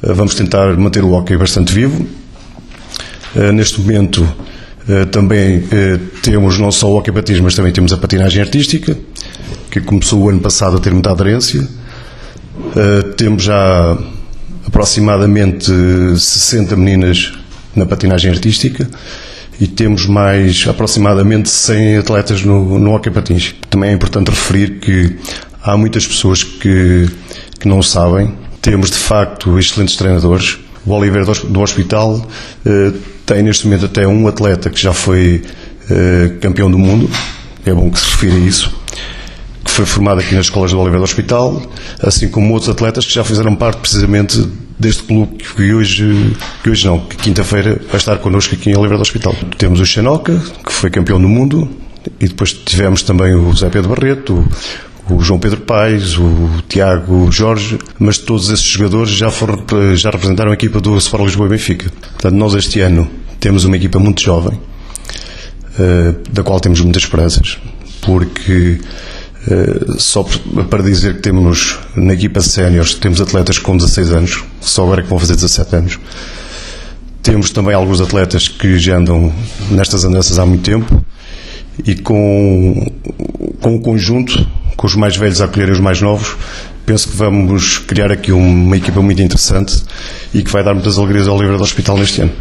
vamos tentar manter o hóquei bastante vivo. Neste momento também temos não só o hóquei patins, mas também temos a patinagem artística, que começou o ano passado a ter muita aderência. Temos já aproximadamente 60 meninas na patinagem artística e temos mais aproximadamente 100 atletas no hóquei patins. Também é importante referir que há muitas pessoas que não sabem. Temos de facto excelentes treinadores. O Oliveira do Hospital tem neste momento até um atleta que já foi campeão do mundo, é bom que se refira a isso, que foi formado aqui nas escolas do Oliveira do Hospital, assim como outros atletas que já fizeram parte precisamente deste clube que quinta-feira vai estar connosco aqui em Oliveira do Hospital. Temos o Xenoca, que foi campeão do mundo, e depois tivemos também o Zé Pedro Barreto, o João Pedro Paes, o Tiago Jorge, mas todos esses jogadores já representaram a equipa do Sport Lisboa e Benfica. Portanto, nós este ano temos uma equipa muito jovem, da qual temos muitas esperanças, porque só para dizer que temos na equipa séniores, temos atletas com 16 anos, só agora é que vão fazer 17 anos. Temos também alguns atletas que já andam nestas andanças há muito tempo, e com o conjunto, com os mais velhos a acolherem os mais novos, penso que vamos criar aqui uma equipa muito interessante e que vai dar muitas alegrias ao Oliveira do Hospital neste ano.